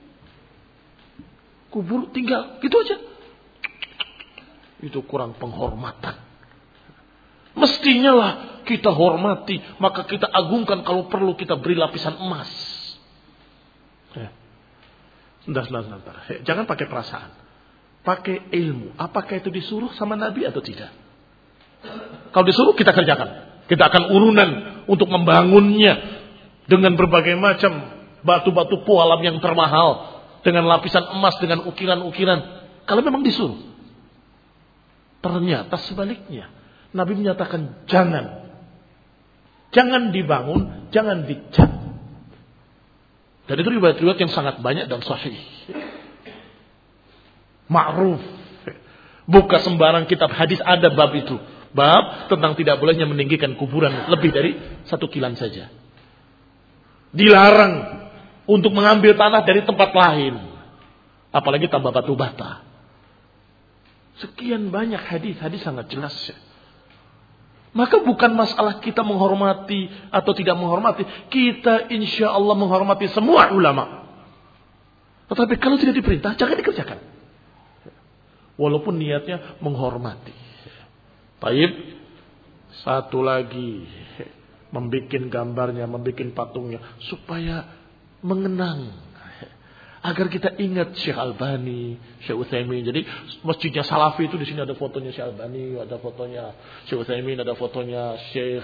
Kubur tinggal gitu aja. Itu kurang penghormatan. Mestinya lah kita hormati, maka kita agungkan, kalau perlu kita beri lapisan emas. Ya. Sebentar, sebentar, sebentar. Jangan pakai perasaan. Pakai ilmu. Apakah itu disuruh sama Nabi atau tidak? Kalau disuruh kita kerjakan. Kita akan urunan untuk membangunnya dengan berbagai macam batu-batu pualam yang termahal, dengan lapisan emas, dengan ukiran-ukiran. Kalau memang disuruh. Ternyata sebaliknya. Nabi menyatakan jangan. Jangan dibangun, jangan dicat. Dan itu riwayat-riwayat yang sangat banyak dan sahih. Ma'ruf. Buka sembarang kitab hadis ada bab itu. Bab tentang tidak bolehnya meninggikan kuburan lebih dari satu kilan saja. Dilarang untuk mengambil tanah dari tempat lain. Apalagi tambah batu bata. Sekian banyak hadis-hadis sangat jelas. Maka bukan masalah kita menghormati atau tidak menghormati. Kita insya Allah menghormati semua ulama. Tetapi kalau tidak diperintah, jangan dikerjakan. Walaupun niatnya menghormati. Baik, satu lagi. Membikin gambarnya, membikin patungnya. Supaya mengenang. Agar kita ingat Syekh Albani, Syekh Utsaimin. Jadi masjidnya Salafi itu di sini ada fotonya Syekh Albani, ada fotonya Syekh Utsaimin, ada fotonya Syekh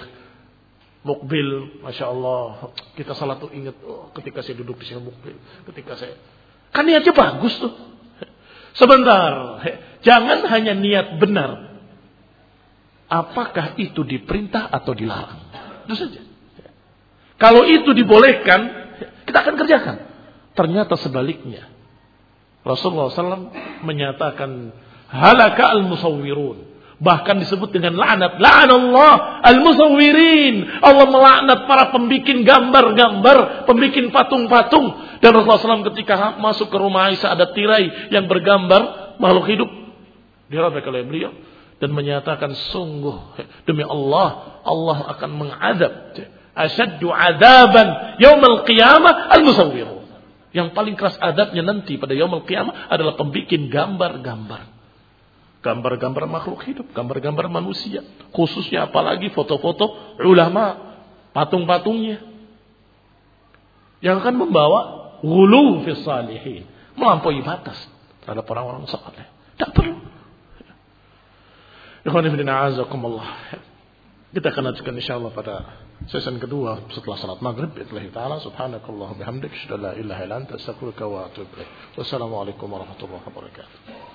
Mukbil. Masya Allah, kita salat tuh ingat oh, ketika saya duduk di Syekh Mukbil, ketika saya kan niatnya bagus tuh. Sebentar, jangan hanya niat benar. Apakah itu diperintah atau dilarang? Itu saja. Kalau itu dibolehkan, kita akan kerjakan. Ternyata sebaliknya. Rasulullah shallallahu alaihi wasallam menyatakan halaka al-musawwirun. Bahkan disebut dengan laknat. La'anallah al-musawwirin. Allah melaknat para pembikin gambar-gambar, pembikin patung-patung. Dan Rasulullah shallallahu alaihi wasallam ketika masuk ke rumah Aisyah ada tirai yang bergambar makhluk hidup. Dirabek oleh beliau. Dan menyatakan sungguh demi Allah, Allah akan mengadab. Asyaddu adaban yaumal qiyamah al-musawwirun. Yang paling keras adabnya nanti pada yaumul qiyamah adalah pembikin gambar-gambar. Gambar-gambar makhluk hidup, gambar-gambar manusia. Khususnya apalagi foto-foto ulama, patung-patungnya. Yang akan membawa ghulu fi salihin, melampaui batas terhadap orang-orang saleh. Tak perlu. Ikhwan fillah azakumullah. Kita akan lanjutkan insyaallah pada sesi kedua setelah salat maghrib. Billahi taala subhanakallah bihamdik asyhadu an la ilaha illa anta astaghfiruka wa atubu ilaik. Wassalamualaikum warahmatullahi wabarakatuh.